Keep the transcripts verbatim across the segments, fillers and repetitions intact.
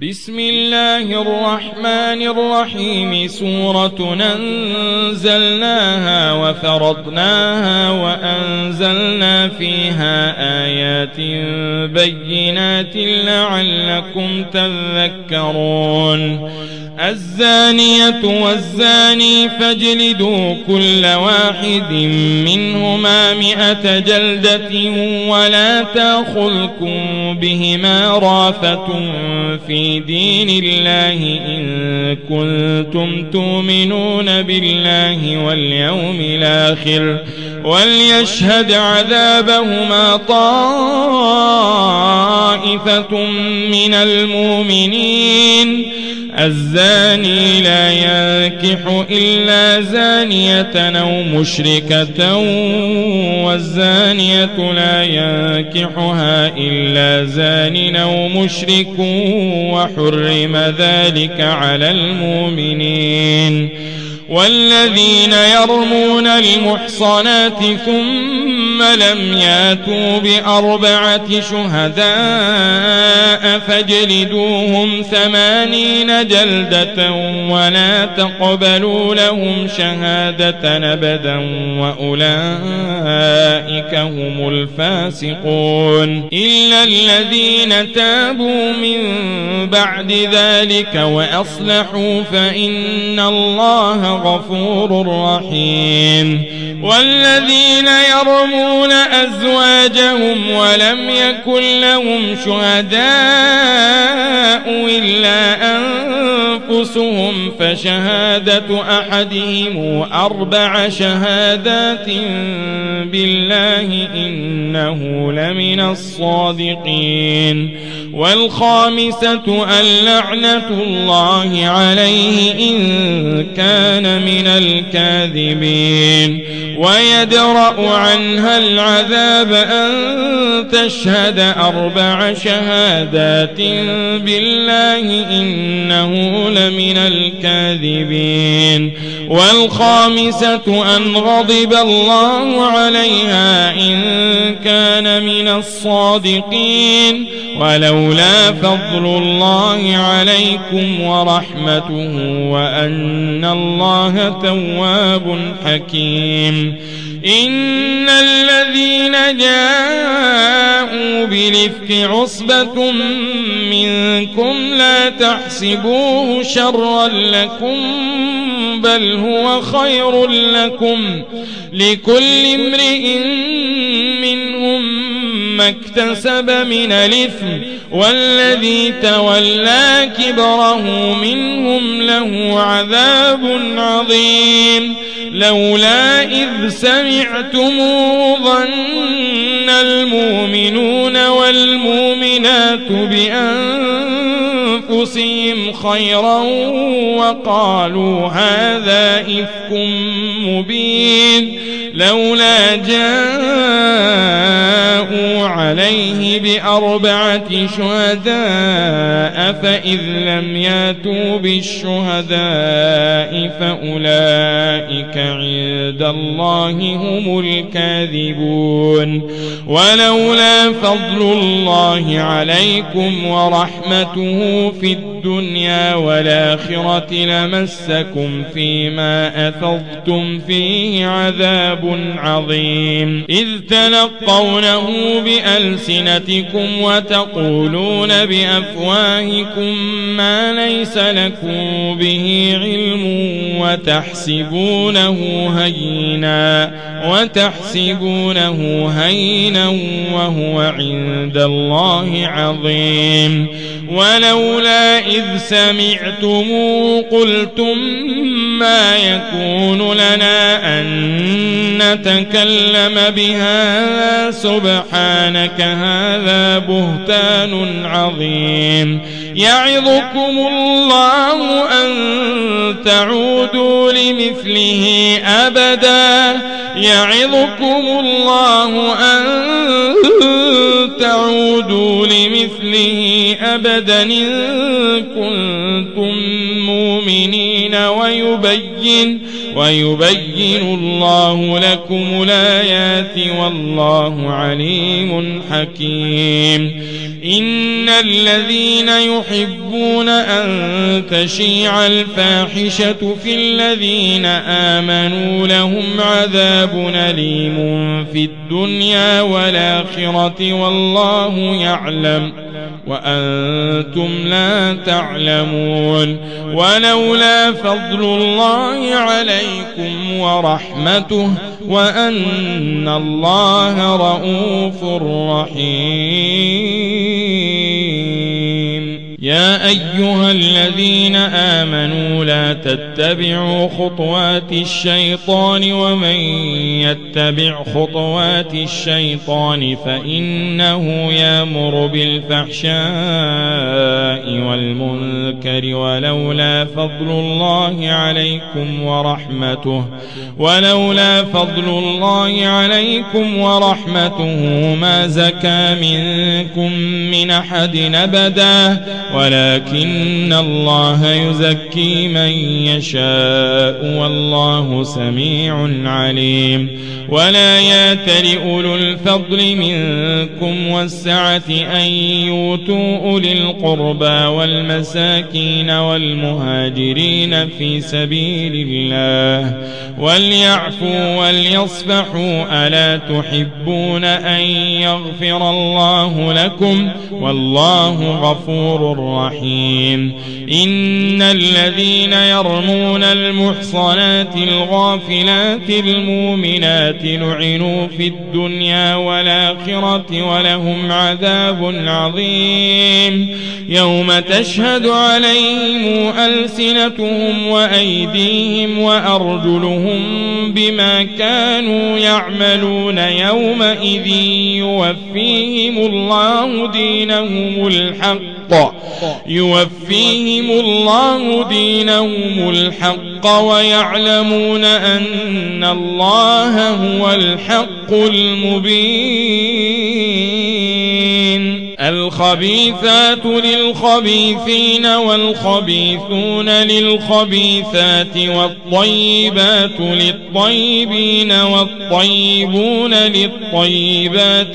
بسم الله الرحمن الرحيم سورة أنزلناها وفرضناها وأنزلنا فيها آيات بينات لعلكم تذكرون الزانية والزاني فاجلدوا كل واحد منهما مئة جلدة ولا تأخذكم بهما رافة في دين الله إن كنتم تؤمنون بالله واليوم الآخر وليشهد عذابهما طائفة من المؤمنين الزاني لا ينكح إلا زانية أو مشركة والزانية لا ينكحها إلا زان أو مشرك وحرم ذلك على المؤمنين والذين يرمون المحصنات ثم لم ياتوا بأربعة شهداء فاجلدوهم ثمانين جلدة ولا تقبلوا لهم شهادة أبدا وأولئك هم الفاسقون إلا الذين تابوا من بعد ذلك وأصلحوا فإن الله غفور رحيم والذين يرمون أزواجهم ولم يكن لهم شهداء إلا أنفسهم فشهادة أحدهم أربع شهادات بالله إنه لمن الصادقين والخامسة اللعنة الله عليه إن كان من الكاذبين ويدرأ عنها العذاب أن تشهد أربع شهادات بالله إنه لمن الكاذبين والخامسة أن غضب الله عليها إن كان من الصادقين ولولا فضل الله عليكم ورحمته وأن الله تواب حكيم إن الذين جاءوا بالإفك عصبة منكم لا تحسبوه شرا لكم بل هو خير لكم لكل امرئ منهم ما اكتسب من الإثم والذي تولى كبره منهم له عذاب عظيم لولا إذ سمعتموه ظن المؤمنون والمؤمنات بأنفسهم خيرا وقالوا هذا إفك مبين لولا جاءوا عليه بأربعة شهداء فإذ لم ياتوا بالشهداء فأولئك عند الله هم الكاذبون ولولا فضل الله عليكم ورحمته في الدنيا والآخرة لمسكم فيما أفضتم فيه عذاب عظيم إذ تلقونه بألسنتكم وتقولون بأفواهكم ما ليس لكم به علم وتحسبونه هينا وتحسبونه هينا وهو عند الله عظيم ولولا إذ سمعتموه قلتم ما يكون لنا أن نتكلم بهذا سبحانك هذا بهتان عظيم يعظكم الله أن تعودوا لمثله أبدا يعظكم الله أن تعودوا لمثله أبدا إن كنتم مؤمنين ويبين, ويبين الله لكم الآيات والله عليم حكيم. إن الذين يحبون أن تشيع الفاحشة في الذين آمنوا لهم عذاب أليم في الدنيا والآخرة والله يعلم وأنتم لا تعلمون. ولولا فضل الله عليكم ورحمته وأن الله رؤوف رحيم. يا أيها الذين آمنوا لا تتبعوا خطوات الشيطان ومن يتبع خطوات الشيطان فإنه يأمر بالفحشاء والمنكر ولولا فضل الله عليكم ورحمته ولولا فضل الله عليكم ورحمته ما زكى منكم من أحد أبدا ولكن الله يزكي من يشاء والله سميع عليم. ولا يأتل أولو الفضل منكم والسعة أن يؤتوا أولي القربى والمساكين والمهاجرين في سبيل الله وليعفوا وليصفحوا ألا تحبون أن يغفر الله لكم والله غفور رحيم. إن الذين يرمون المحصنات الغافلات المؤمنات لعنوا في الدنيا والآخرة ولهم عذاب عظيم يوم تشهد عليهم ألسنتهم وأيديهم وأرجلهم بما كانوا يعملون يومئذ يوفيهم الله دينهم الحق يوفيهم الله دينهم الحق ويعلمون أن الله هو الحق المبين. الخبيثات للخبيثين والخبيثون للخبيثات والطيبات للطيبين والطيبون للطيبات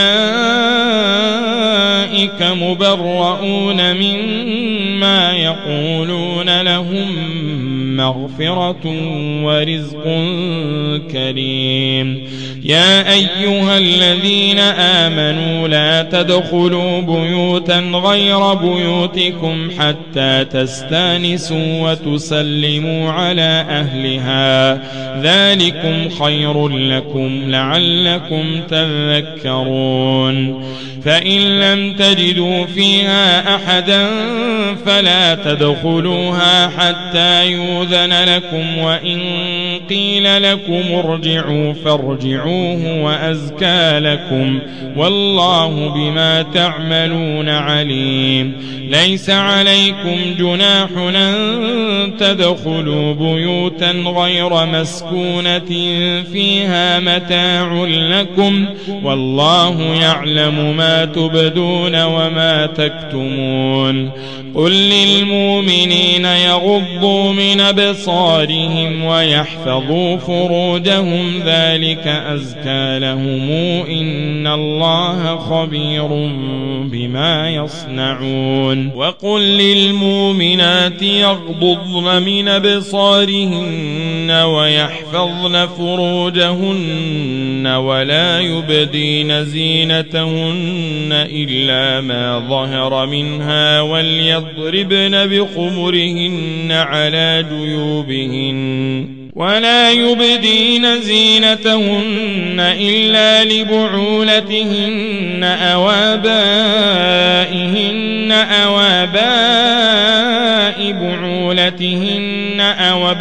أولئك مبرؤون مما يقولون لهم مغفرة ورزق كريم. يا أيها الذين آمنوا لا تدخلوا بيوتا غير بيوتكم حتى تستانسوا وتسلموا على أهلها ذلكم خير لكم لعلكم تذكرون. فإن لم تجدوا فيها أحدا فلا تدخلوها حتى يؤذن لكم وإن قيل لكم ارجعوا فارجعوه وأزكى لكم والله بما تعملون عليم. ليس عليكم جناح أن تدخلوا بيوتا غير مسكونة فيها متاع لكم والله يعلم ما تبدون وما تكتمون. قل للمؤمنين يغضوا من أبصارهم ويحفظوا فروجهم ذلك أزكى لهم إن الله خبير بما يصنعون. وقل للمؤمنات يغضضن من أبصارهن ويحفظن فروجهن ولا يبدين زينتهن إلا ما ظهر منها وليضربن بخمرهن على جيوبهن ولا يبدين زينتهن إلا لبعولتهن أو آبائهن أو آباء بعولتهن أو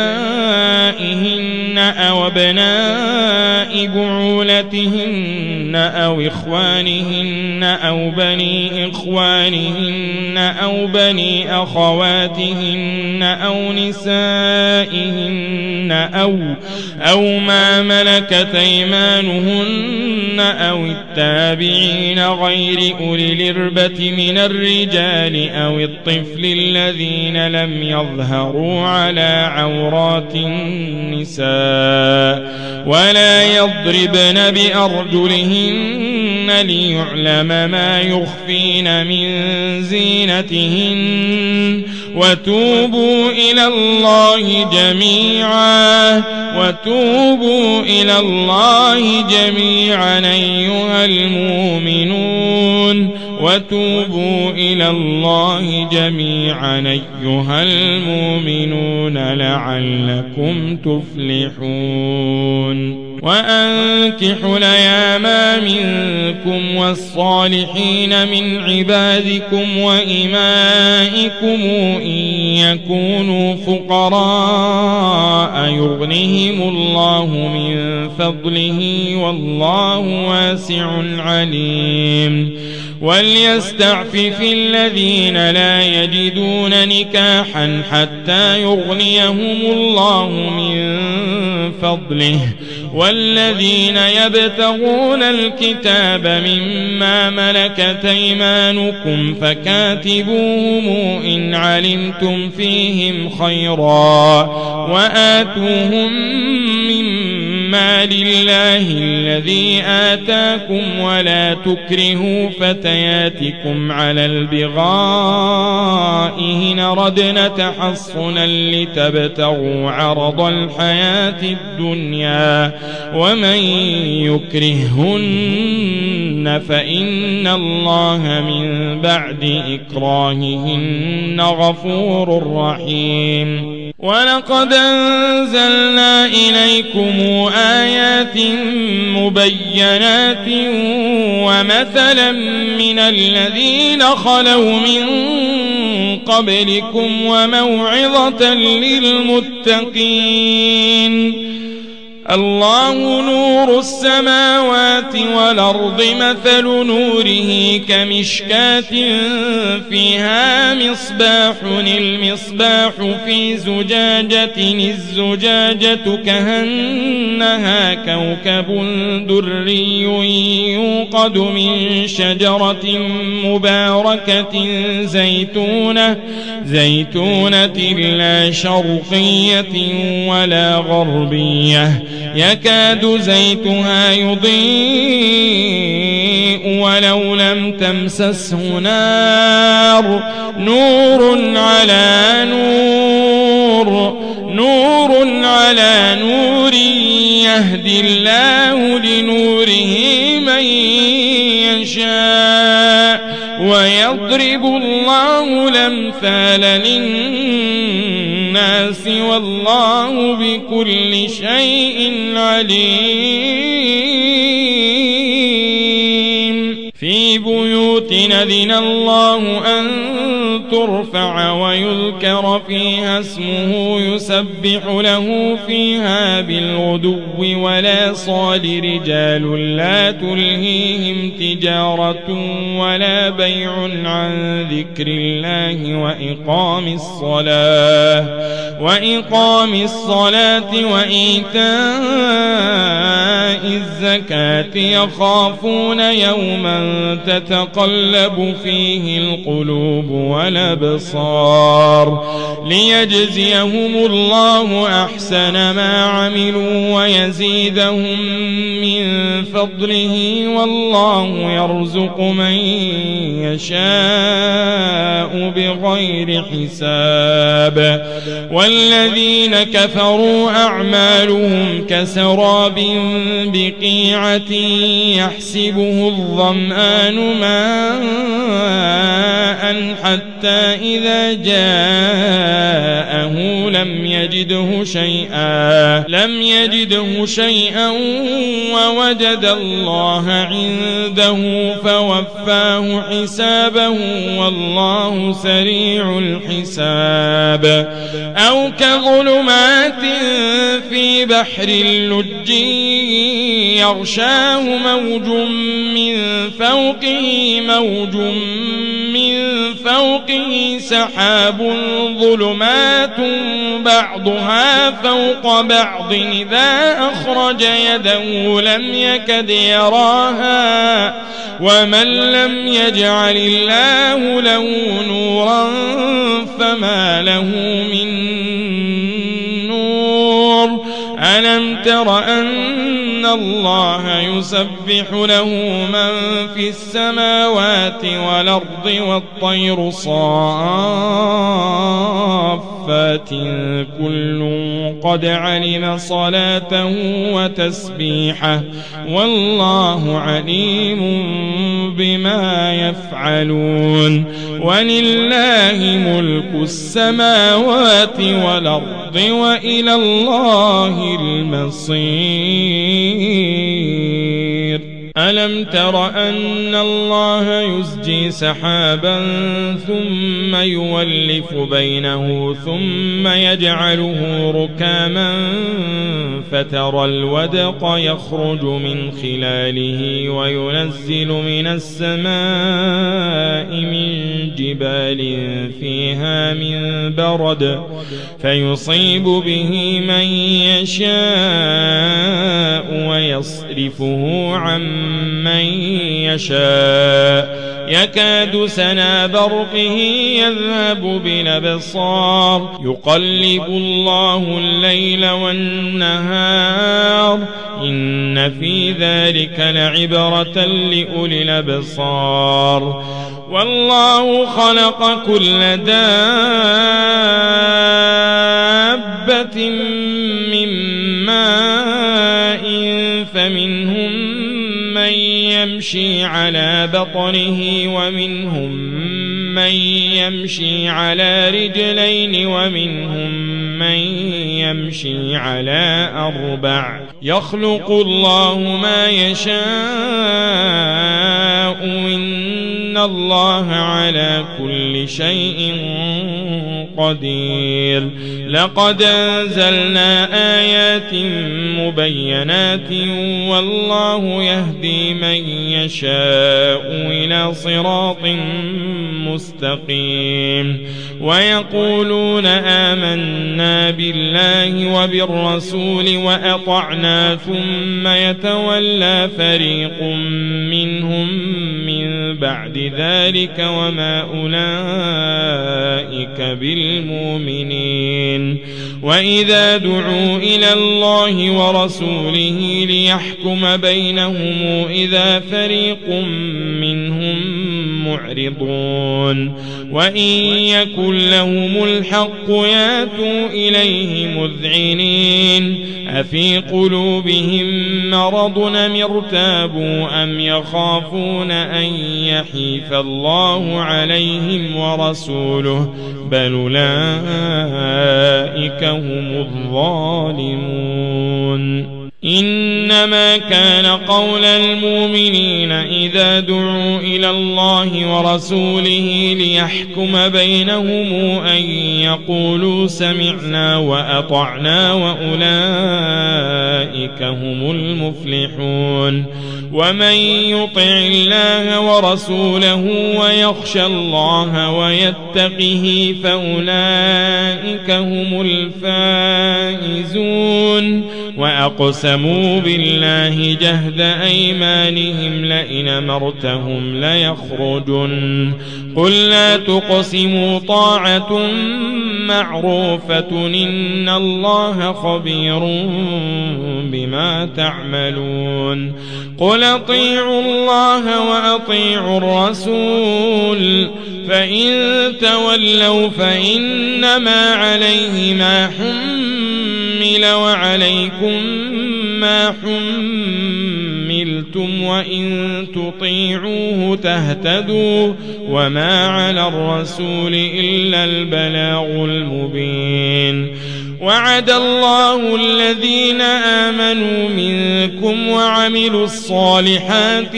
أبنائهن أو أبناء بعولتهن أو إخوانهن أو بني إخوانهن أو بني أخواتهن أو نسائهن أو, أو ما ملكت أيمانهن أو التابعين غير أولي الإربة من الرجال أو الطفل الذين لم يظهروا على عورات النساء ولا يضربن بأرجلهن ليعلم ما يخفين من زينتهن وتوبوا إلى الله جميعا وتوبوا إلى الله جميعا أيها المؤمنون وتوبوا إلى الله جميعا أيها المؤمنون لعلكم تفلحون وأنكحوا الأيام منكم والصالحين من عبادكم وإمائكم إن يكونوا فقراء يغنهم الله من فضله والله واسع عليم وليستعفف الذين لا يجدون نكاحا حتى يغنيهم الله من فضله والذين يبتغون الكتاب مما ملكت أيمانكم فكاتبوهم إن علمتم فيهم خيرا وآتوهم مما لله الذي آتاكم ولا تكرهوا فتياتكم على البغاء إن ردنا تحصنا لتبتغوا عرض الحياة الدنيا ومن يكرههن فإن الله من بعد إكراههن غفور رحيم ولقد أنزلنا إليكم آيات مبينات ومثلا من الذين خلوا من قبلكم وموعظة للمتقين الله نور السماوات والأرض مثل نوره كمشكاة فيها مصباح المصباح في زجاجة الزجاجة كأنها كوكب دري يوقد من شجرة مباركة زيتونة زيتونة لا شرقية ولا غربية يكاد زيتها يضيء ولو لم تمسسه نار نور على نور نور على نور يهدي الله لنوره من يشاء ويضرب الله الأمثال للناس والله بكل شيء عليم في بيوت أذن الله أن ترفع ويذكر فيها اسمه يسبح له فيها بالغدو ولا صال رجال لا تلهيهم تجارة ولا بيع عن ذكر الله وإقام الصلاة وإقام الصلاة وإيتاء الزكاة يخافون يوما تتقلب فيه القلوب والأبصار ليجزيهم الله أحسن ما عملوا ويزيدهم من فضله والله يرزق من يشاء بغير حساب والذين كفروا أعمالهم كسراب بقيعة يحسبه الظمآن ماء حتى حتى إذا جاءه لم يجده شيئا لم يجده شيئا ووجد الله عنده فوفاه حسابه والله سريع الحساب. أو كظلمات في بحر اللج يغشاه موج من فوقه موج من فوقه سحاب ظلمات بعضها فوق بعض إذا أخرج يده لم يكد يراها ومن لم يجعل الله له نورا فما له من نور. ألم تر أن الله يسبح له من في السماوات والأرض والطير صافات كل قد علم صلاته وتسبيحه والله عليم بما يفعلون. ولله ملك السماوات والأرض وإلى الله المصير. ألم تر أن الله يزجي سحابا ثم يولف بينه ثم يجعله ركاما فترى الودق يخرج من خلاله وينزل من السماء من جبال فيها من برد فيصيب به من يشاء ويصرفه عن من يشاء يكاد سنا برقه يذهب بالأبصار يقلب الله الليل والنهار إن في ذلك لعبرة لأولي الأبصار. والله خلق كل دابة من ماء فمنهم من يمشي على بطنه ومنهم من يمشي على رجلين ومنهم من يمشي على أربع يخلق الله ما يشاء إن الله على كل شيء قدير. لقد أنزلنا آيات مبينات والله يهدي من يشاء إلى صراط مستقيم. ويقولون آمنا بالله وبالرسول وأطعنا ثم يتولى فريق منهم من بعد ذلك وما أولئك بالمؤمنين. وإذا دعوا إلى الله ورسوله ليحكم بينهم إذا فريق منهم معرضون. وإن يكن لهم الحق ياتوا إليه مذعنين. أفي قلوبهم مرض أم ارتابوا أم يخافون أن يحيف الله عليهم ورسوله بل أولئك هم الظالمون. إنما كان قول المؤمنين إذا دعوا إلى الله ورسوله ليحكم بينهم أن يقولوا سمعنا وأطعنا وأولئك هم المفلحون. ومن يطع الله ورسوله ويخشى الله ويتقه فأولئك هم الفائزون. وأقسموا بالله جهد أيمانهم لئن أمرتهم ليخرجن قل لا تقسموا طاعة معروفة إن الله خبير بما تعملون. قل أطيعوا الله وأطيعوا الرسول فإن تولوا فإنما عليه ما حمل وعليكم ما حملتم منكم وإن تطيعوه تهتدوا وما على الرسول إلا البلاغ المبين. وعد الله الذين آمنوا منكم وعملوا الصالحات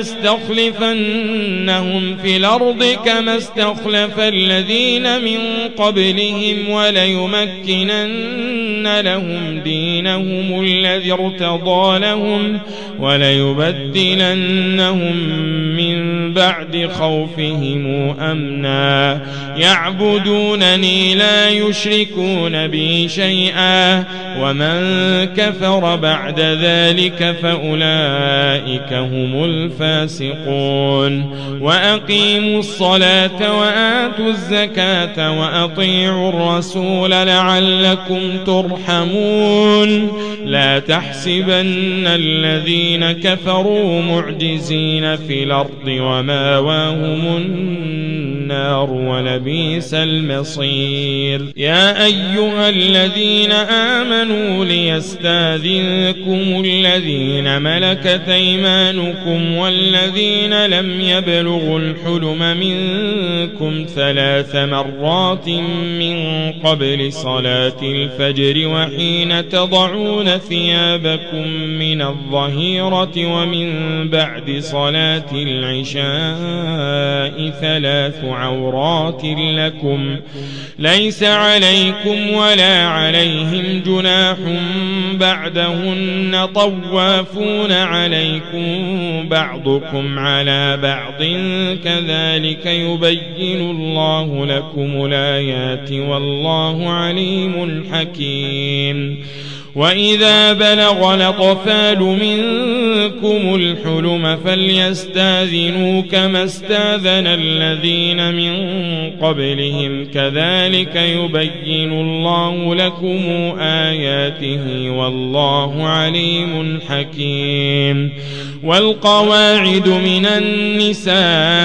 ليستخلفنهم في الأرض كما استخلف الذين من قبلهم وليمكنن لهم دينهم الذي ارتضى لهم وليبدلنهم من بعد خوفهم أمنا يعبدونني لا يشركون بي شيئا ومن كفر بعد ذلك فأولئك هم الفاسقون. وأقيموا الصلاة وآتوا الزكاة وأطيعوا الرسول لعلكم ترحمون. لا تحسبن الذين كفروا معجزين في الأرض وماواهم النار ولبئس المصير. يا أيها الذين آمنوا ليستاذنكم الذين ملكت أيمانكم والذين لم يبلغوا الحلم منكم ثلاث مرات من قبل صلاة الفجر وحين تضعون ثيابكم من الظهيرة ومن بعد صلاة العشاء ثلاث عورات لكم ليس عليكم ولا عليهم جناح بعدهن طوافون عليكم بعضكم على بعض كذلك يبين الله لكم الآيات والله عليم حكيم. وإذا بلغ الأطفال منكم الحلم فليستاذنوا كما استاذن الذين من قبلهم كذلك يبين الله لكم آياته والله عليم حكيم. والقواعد من النساء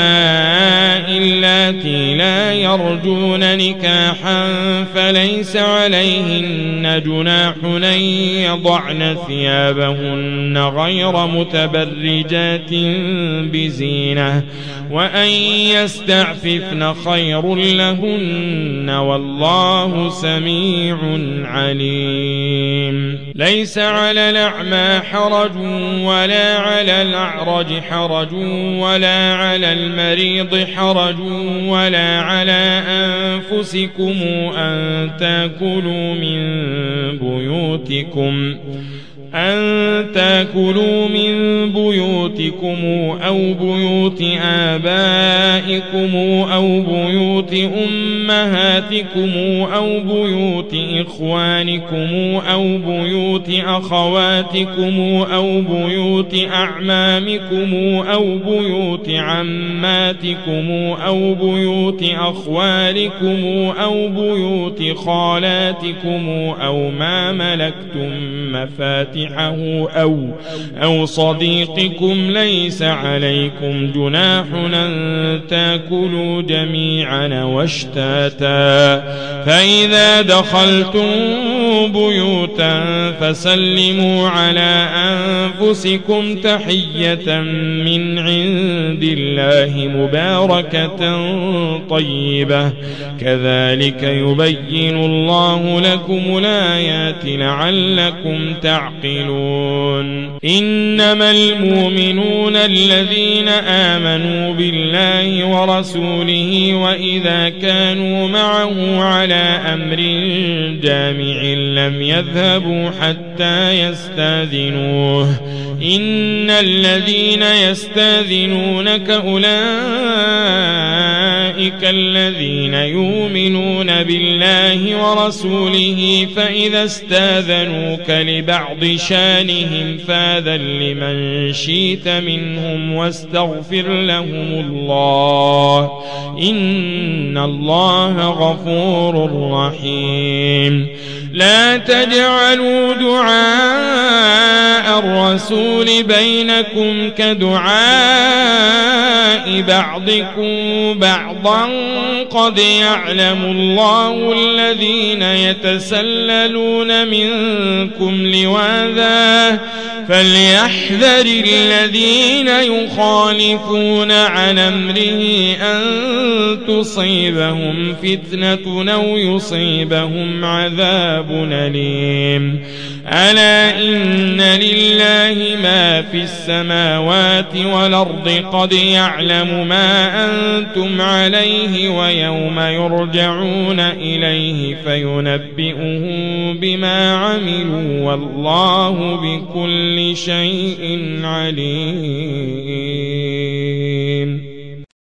اللاتي لا يرجون نكاحا فليس عليهن جناح أن يضعن ثيابهن غير متبرجات بزينة وأن يستعففن خير لهن والله سميع عليم. ليس على الأعمى حرج ولا على الأعرج حرج ولا على المريض حرج ولا على أنفسكم أن تأكلوا من بيوتكم أن تأكلوا من بيوتكم أو بيوت آبائكم أو بيوت أمهاتكم أو بيوت إخوانكم أو بيوت أخواتكم أو بيوت أعمامكم أو بيوت عماتكم أو بيوت أخوالكم أو بيوت خالاتكم أو ما ملكتم مفاتحه أو, أو صديقكم ليس عليكم جناح أن تأكلوا جميعا واشتاتا. فإذا دخلتم بيوتا فسلموا على أنفسكم تحية من عند الله مباركة طيبة كذلك يبين الله لكم الآيات لعلكم تعقلون. إنما المؤمنون الذين آمنوا بالله ورسوله وإذا كانوا معه على أمر جامع لم يذهبوا حتى يستاذنوه. إن الذين يستاذنونك أولئك الذين يؤمنون بالله ورسوله فإذا استاذنوك لبعض شانهم فاذن لمن شئت منهم واستغفر لهم الله إن الله غفور رحيم. لا تجعلوا دعاء الرسول بينكم كدعاء بعضكم بعضا قد يعلم الله الذين يتسللون منكم لواذا فليحذر الذين يخالفون عن أمره أن تصيبهم فتنة أو يصيبهم عذاب أليم. ألا إن لله ما في السماوات والأرض قد يعلم ما أنتم عليه ويوم يرجعون إليه فينبئهم بما عملوا والله بكل شيء عليم.